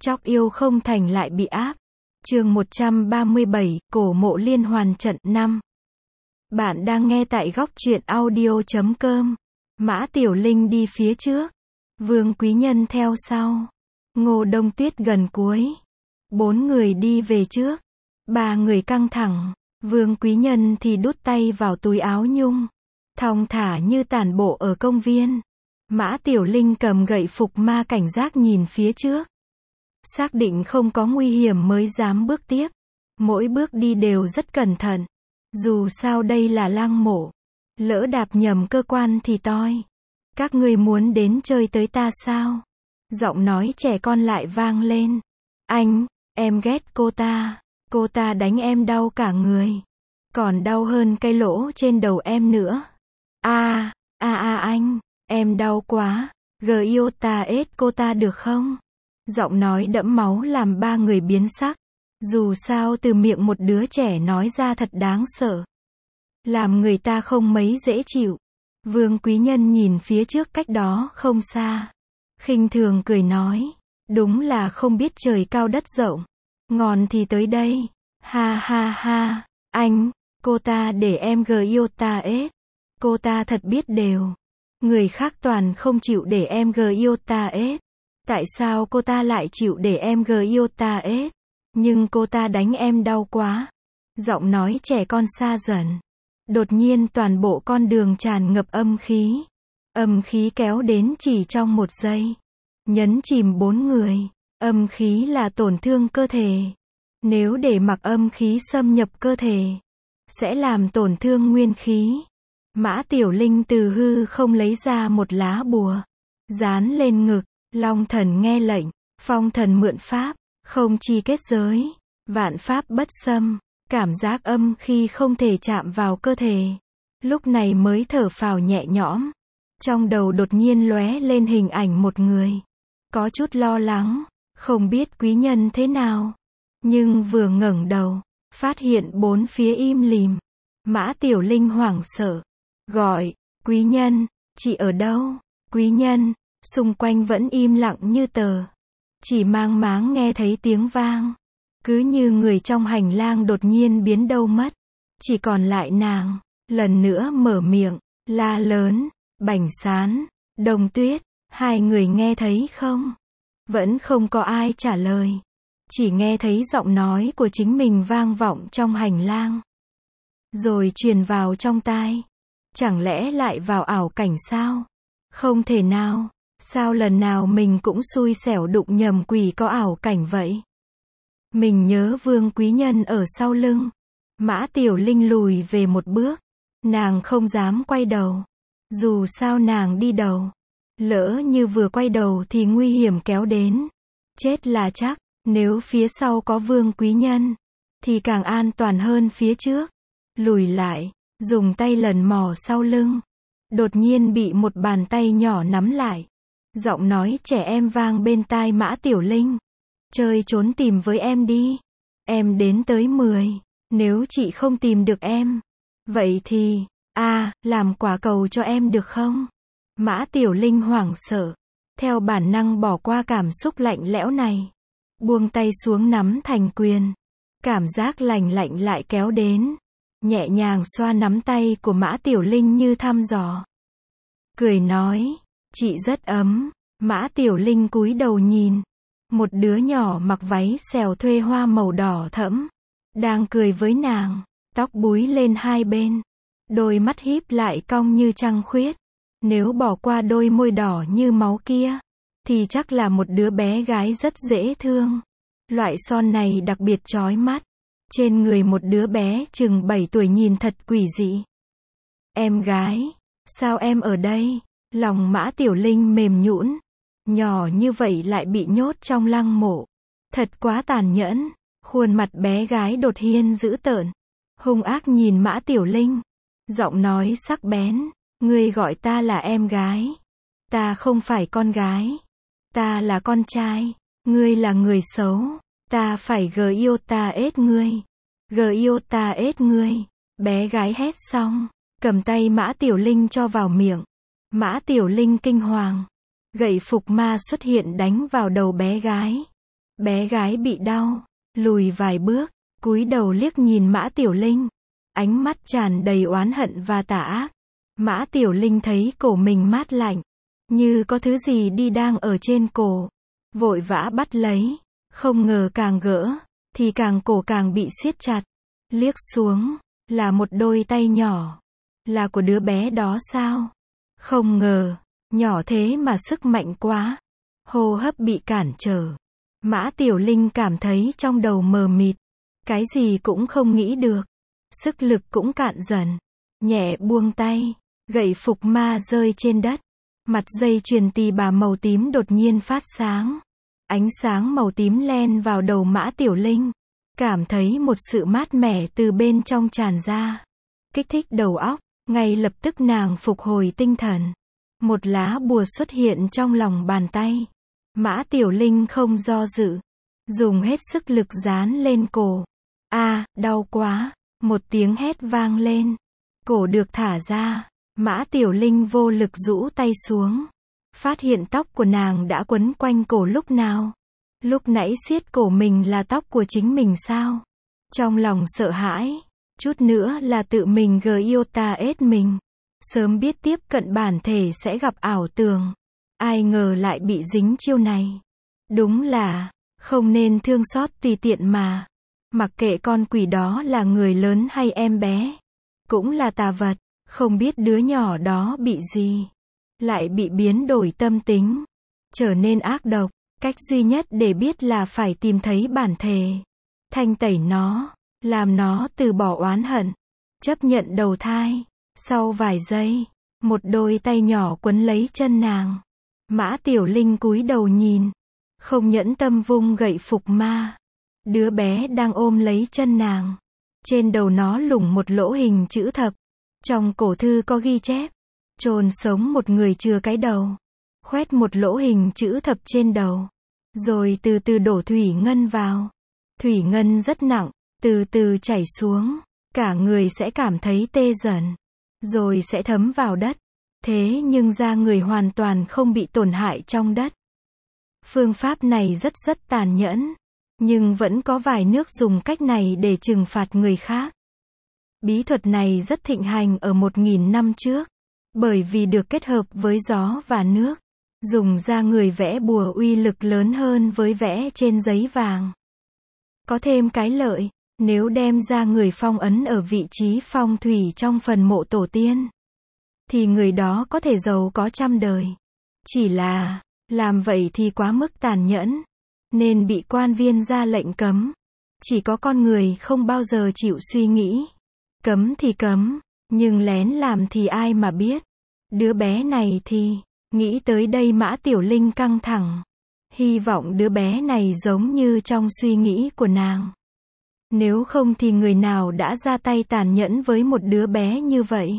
Chóc yêu không thành lại bị áp. Chương 137, cổ mộ liên hoàn trận 5. Bạn đang nghe tại góc truyện audio.com. Mã Tiểu Linh đi phía trước, Vương Quý Nhân theo sau, Ngô Đông Tuyết gần cuối. 4 người đi về trước, 3 người căng thẳng, Vương Quý Nhân thì đút tay vào túi áo nhung, thong thả như tản bộ ở công viên. Mã Tiểu Linh cầm gậy phục ma cảnh giác nhìn phía trước. Xác định không có nguy hiểm mới dám bước tiếp. Mỗi bước đi đều rất cẩn thận. Dù sao đây là lăng mộ. Lỡ đạp nhầm cơ quan thì toi. Các ngươi muốn đến chơi tới ta sao? Giọng nói trẻ con lại vang lên. Anh, em ghét cô ta. Cô ta đánh em đau cả người. Còn đau hơn cái lỗ trên đầu em nữa. Anh, em đau quá. Yêu ta ết cô ta được không? Giọng nói đẫm máu làm 3 người biến sắc. Dù sao từ miệng một đứa trẻ nói ra thật đáng sợ. Làm người ta không mấy dễ chịu. Vương Quý Nhân nhìn phía trước cách đó không xa. Khinh thường cười nói. Đúng là không biết trời cao đất rộng. Ngon thì tới đây. Ha ha ha. Anh, cô ta để em yêu ta ết. Cô ta thật biết đều. Người khác toàn không chịu để em yêu ta ết. Tại sao cô ta lại chịu để em yêu ta ết? Nhưng cô ta đánh em đau quá. Giọng nói trẻ con xa dần. Đột nhiên toàn bộ con đường tràn ngập âm khí. Âm khí kéo đến chỉ trong 1 giây. Nhấn chìm 4 người. Âm khí là tổn thương cơ thể. Nếu để mặc âm khí xâm nhập cơ thể, sẽ làm tổn thương nguyên khí. Mã Tiểu Linh từ hư không lấy ra một lá bùa. Dán lên ngực. Long thần nghe lệnh, phong thần mượn pháp, không chi kết giới, vạn pháp bất xâm, cảm giác âm khi không thể chạm vào cơ thể. Lúc này mới thở phào nhẹ nhõm. Trong đầu đột nhiên lóe lên hình ảnh một người. Có chút lo lắng, không biết Quý Nhân thế nào. Nhưng vừa ngẩng đầu, phát hiện 4 phía im lìm. Mã Tiểu Linh hoảng sợ, gọi, Quý Nhân, chị ở đâu? Quý Nhân. Xung quanh vẫn im lặng như tờ. Chỉ mang máng nghe thấy tiếng vang. Cứ như người trong hành lang đột nhiên biến đâu mất. Chỉ còn lại nàng. Lần nữa mở miệng, la lớn, Bảnh Sán, Đông Tuyết, 2 người nghe thấy không? Vẫn không có ai trả lời. Chỉ nghe thấy giọng nói của chính mình vang vọng trong hành lang. Rồi truyền vào trong tai. Chẳng lẽ lại vào ảo cảnh sao? Không thể nào. Sao lần nào mình cũng xui xẻo đụng nhầm quỷ có ảo cảnh vậy? Mình nhớ Vương Quý Nhân ở sau lưng. Mã Tiểu Linh lùi về một bước. Nàng không dám quay đầu. Dù sao nàng đi đầu. Lỡ như vừa quay đầu thì nguy hiểm kéo đến. Chết là chắc. Nếu phía sau có Vương Quý Nhân, thì càng an toàn hơn phía trước. Lùi lại, dùng tay lần mò sau lưng. Đột nhiên bị một bàn tay nhỏ nắm lại. Giọng nói trẻ em vang bên tai Mã Tiểu Linh. Chơi trốn tìm với em đi. Em đến tới 10. Nếu chị không tìm được em, vậy thì, làm quả cầu cho em được không? Mã Tiểu Linh hoảng sợ. Theo bản năng bỏ qua cảm xúc lạnh lẽo này. Buông tay xuống nắm thành quyền. Cảm giác lành lạnh lại kéo đến. Nhẹ nhàng xoa nắm tay của Mã Tiểu Linh như thăm dò. Cười nói. Chị rất ấm. Mã Tiểu Linh cúi đầu nhìn. Một đứa nhỏ mặc váy xèo thuê hoa màu đỏ thẫm. Đang cười với nàng. Tóc búi lên 2 bên. Đôi mắt híp lại cong như trăng khuyết. Nếu bỏ qua đôi môi đỏ như máu kia, thì chắc là một đứa bé gái rất dễ thương. Loại son này đặc biệt chói mắt. Trên người một đứa bé chừng 7 tuổi nhìn thật quỷ dị. Em gái, sao em ở đây? Lòng Mã Tiểu Linh mềm nhũn. Nhỏ như vậy lại bị nhốt trong lăng mộ. Thật quá tàn nhẫn. Khuôn mặt bé gái đột nhiên dữ tợn. Hung ác nhìn Mã Tiểu Linh. Giọng nói sắc bén. Ngươi gọi ta là em gái. Ta không phải con gái. Ta là con trai. Ngươi là người xấu. Ta phải yêu ta ết ngươi. Yêu ta ết ngươi. Bé gái hét xong. Cầm tay Mã Tiểu Linh cho vào miệng. Mã Tiểu Linh kinh hoàng. Gậy phục ma xuất hiện đánh vào đầu bé gái. Bé gái bị đau, lùi vài bước, cúi đầu liếc nhìn Mã Tiểu Linh. Ánh mắt tràn đầy oán hận và tà ác. Mã Tiểu Linh thấy cổ mình mát lạnh, như có thứ gì đi đang ở trên cổ. Vội vã bắt lấy, không ngờ càng gỡ, thì cổ càng bị siết chặt. Liếc xuống, là một đôi tay nhỏ. Là của đứa bé đó sao? Không ngờ, nhỏ thế mà sức mạnh quá. Hô hấp bị cản trở. Mã Tiểu Linh cảm thấy trong đầu mờ mịt. Cái gì cũng không nghĩ được. Sức lực cũng cạn dần. Nhẹ buông tay, gậy phục ma rơi trên đất. Mặt dây chuyền tì bà màu tím đột nhiên phát sáng. Ánh sáng màu tím len vào đầu Mã Tiểu Linh. Cảm thấy một sự mát mẻ từ bên trong tràn ra. Kích thích đầu óc, ngay lập tức nàng phục hồi tinh thần. Một lá bùa xuất hiện trong lòng bàn tay. Mã Tiểu Linh không do dự. Dùng hết sức lực dán lên cổ. Đau quá. Một tiếng hét vang lên. Cổ được thả ra. Mã Tiểu Linh vô lực rũ tay xuống. Phát hiện tóc của nàng đã quấn quanh cổ lúc nào. Lúc nãy siết cổ mình là tóc của chính mình sao? Trong lòng sợ hãi. Chút nữa là tự mình Gyota-S mình. Sớm biết tiếp cận bản thể sẽ gặp ảo tưởng. Ai ngờ lại bị dính chiêu này. Đúng là, không nên thương xót tùy tiện mà. Mặc kệ con quỷ đó là người lớn hay em bé. Cũng là tà vật, không biết đứa nhỏ đó bị gì. Lại bị biến đổi tâm tính. Trở nên ác độc. Cách duy nhất để biết là phải tìm thấy bản thể. Thanh tẩy nó. Làm nó từ bỏ oán hận. Chấp nhận đầu thai. Sau vài giây, một đôi tay nhỏ quấn lấy chân nàng. Mã Tiểu Linh cúi đầu nhìn. Không nhẫn tâm vung gậy phục ma. Đứa bé đang ôm lấy chân nàng. Trên đầu nó lủng một lỗ hình chữ thập. Trong cổ thư có ghi chép. Chôn sống một người chừa cái đầu. Khoét một lỗ hình chữ thập trên đầu. Rồi từ từ đổ thủy ngân vào. Thủy ngân rất nặng, từ từ chảy xuống. Cả người sẽ cảm thấy tê dần. Rồi sẽ thấm vào đất. Thế nhưng da người hoàn toàn không bị tổn hại trong đất. Phương pháp này rất tàn nhẫn. Nhưng vẫn có vài nước dùng cách này để trừng phạt người khác. Bí thuật này rất thịnh hành ở 1000 năm trước. Bởi vì được kết hợp với gió và nước. Dùng da người vẽ bùa uy lực lớn hơn với vẽ trên giấy vàng. Có thêm cái lợi, nếu đem da người phong ấn ở vị trí phong thủy trong phần mộ tổ tiên. Thì người đó có thể giàu có trăm đời. Chỉ là, làm vậy thì quá mức tàn nhẫn. Nên bị quan viên ra lệnh cấm. Chỉ có con người không bao giờ chịu suy nghĩ. Cấm thì cấm, nhưng lén làm thì ai mà biết. Đứa bé này thì, nghĩ tới đây Mã Tiểu Linh căng thẳng. Hy vọng đứa bé này giống như trong suy nghĩ của nàng. Nếu không thì người nào đã ra tay tàn nhẫn với một đứa bé như vậy.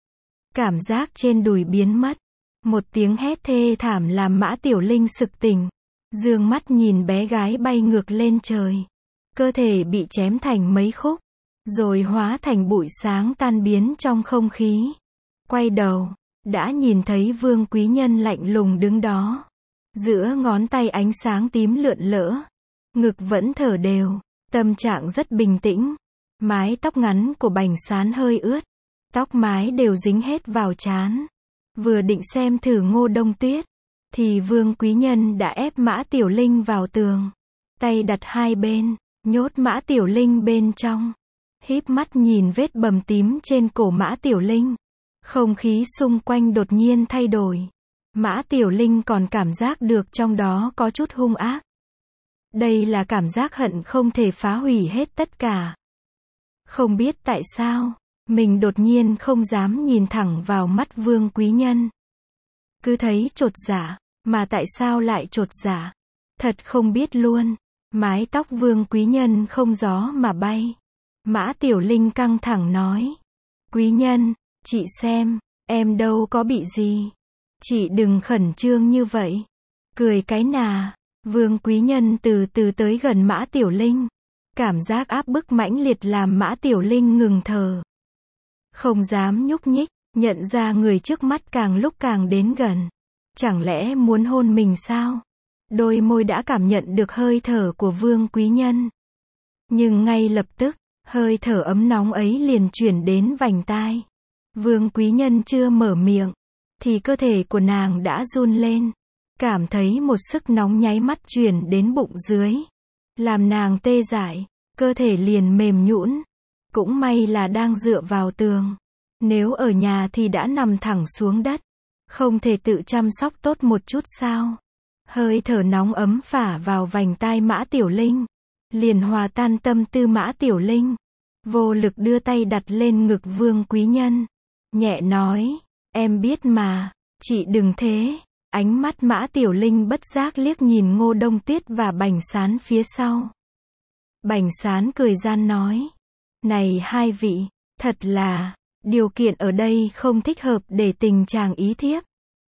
Cảm giác trên đùi biến mất. Một tiếng hét thê thảm làm Mã Tiểu Linh sực tỉnh. Dương mắt nhìn bé gái bay ngược lên trời. Cơ thể bị chém thành mấy khúc. Rồi hóa thành bụi sáng tan biến trong không khí. Quay đầu, đã nhìn thấy Vương Quý Nhân lạnh lùng đứng đó. Giữa ngón tay ánh sáng tím lượn lỡ. Ngực vẫn thở đều. Tâm trạng rất bình tĩnh. Mái tóc ngắn của Bành Sán hơi ướt. Tóc mái đều dính hết vào trán. Vừa định xem thử Ngô Đông Tuyết. Thì Vương Quý Nhân đã ép Mã Tiểu Linh vào tường. Tay đặt hai bên. Nhốt Mã Tiểu Linh bên trong. Híp mắt nhìn vết bầm tím trên cổ Mã Tiểu Linh. Không khí xung quanh đột nhiên thay đổi. Mã Tiểu Linh còn cảm giác được trong đó có chút hung ác. Đây là cảm giác hận không thể phá hủy hết tất cả. Không biết tại sao, mình đột nhiên không dám nhìn thẳng vào mắt Vương Quý Nhân. Cứ thấy chột dạ, mà tại sao lại chột dạ? Thật không biết luôn. Mái tóc Vương Quý Nhân không gió mà bay. Mã Tiểu Linh căng thẳng nói. Quý Nhân, chị xem, em đâu có bị gì. Chị đừng khẩn trương như vậy. Cười cái nà. Vương Quý Nhân từ từ tới gần Mã Tiểu Linh. Cảm giác áp bức mãnh liệt làm Mã Tiểu Linh ngừng thở. Không dám nhúc nhích, nhận ra người trước mắt càng lúc càng đến gần. Chẳng lẽ muốn hôn mình sao? đôi môi đã cảm nhận được hơi thở của Vương Quý Nhân. Nhưng ngay lập tức, hơi thở ấm nóng ấy liền chuyển đến vành tai. Vương Quý Nhân chưa mở miệng, thì cơ thể của nàng đã run lên. Cảm thấy một sức nóng nháy mắt truyền đến bụng dưới. Làm nàng tê dại, cơ thể liền mềm nhũn. Cũng may là đang dựa vào tường. Nếu ở nhà thì đã nằm thẳng xuống đất. Không thể tự chăm sóc tốt một chút sao? Hơi thở nóng ấm phả vào vành tai Mã Tiểu Linh. Liền hòa tan tâm tư Mã Tiểu Linh. Vô lực đưa tay đặt lên ngực Vương Quý Nhân. Nhẹ nói, em biết mà, chị đừng thế. Ánh mắt Mã Tiểu Linh bất giác liếc nhìn Ngô Đông Tuyết và Bành Sán phía sau. Bành Sán cười gian nói, này hai vị, thật là, điều kiện ở đây không thích hợp để tình chàng ý thiếp.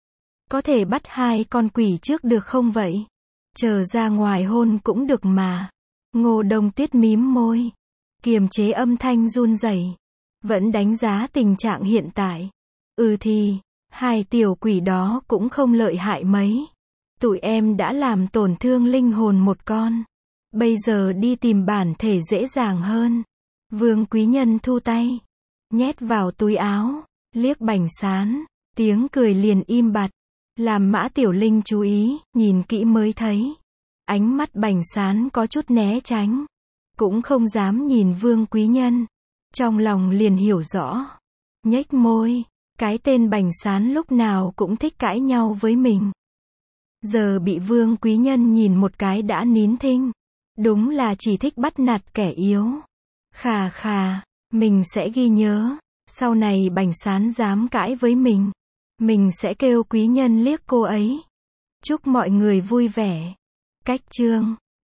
Có thể bắt hai con quỷ trước được không vậy? Chờ ra ngoài hôn cũng được mà. Ngô Đông Tuyết mím môi, kiềm chế âm thanh run rẩy, vẫn đánh giá tình trạng hiện tại. Thì, hai tiểu quỷ đó cũng không lợi hại mấy. Tụi em đã làm tổn thương linh hồn một con. Bây giờ đi tìm bản thể dễ dàng hơn. Vương Quý Nhân thu tay, nhét vào túi áo, liếc Bành Sán, tiếng cười liền im bặt. Làm Mã Tiểu Linh chú ý, nhìn kỹ mới thấy. Ánh mắt Bành Sán có chút né tránh. Cũng không dám nhìn Vương Quý Nhân. Trong lòng liền hiểu rõ. Nhếch môi, cái tên Bành Sán lúc nào cũng thích cãi nhau với mình. Giờ bị Vương Quý Nhân nhìn một cái đã nín thinh. Đúng là chỉ thích bắt nạt kẻ yếu. Khà khà, mình sẽ ghi nhớ. Sau này Bành Sán dám cãi với mình sẽ kêu Quý Nhân liếc cô ấy. Chúc mọi người vui vẻ. Cách chương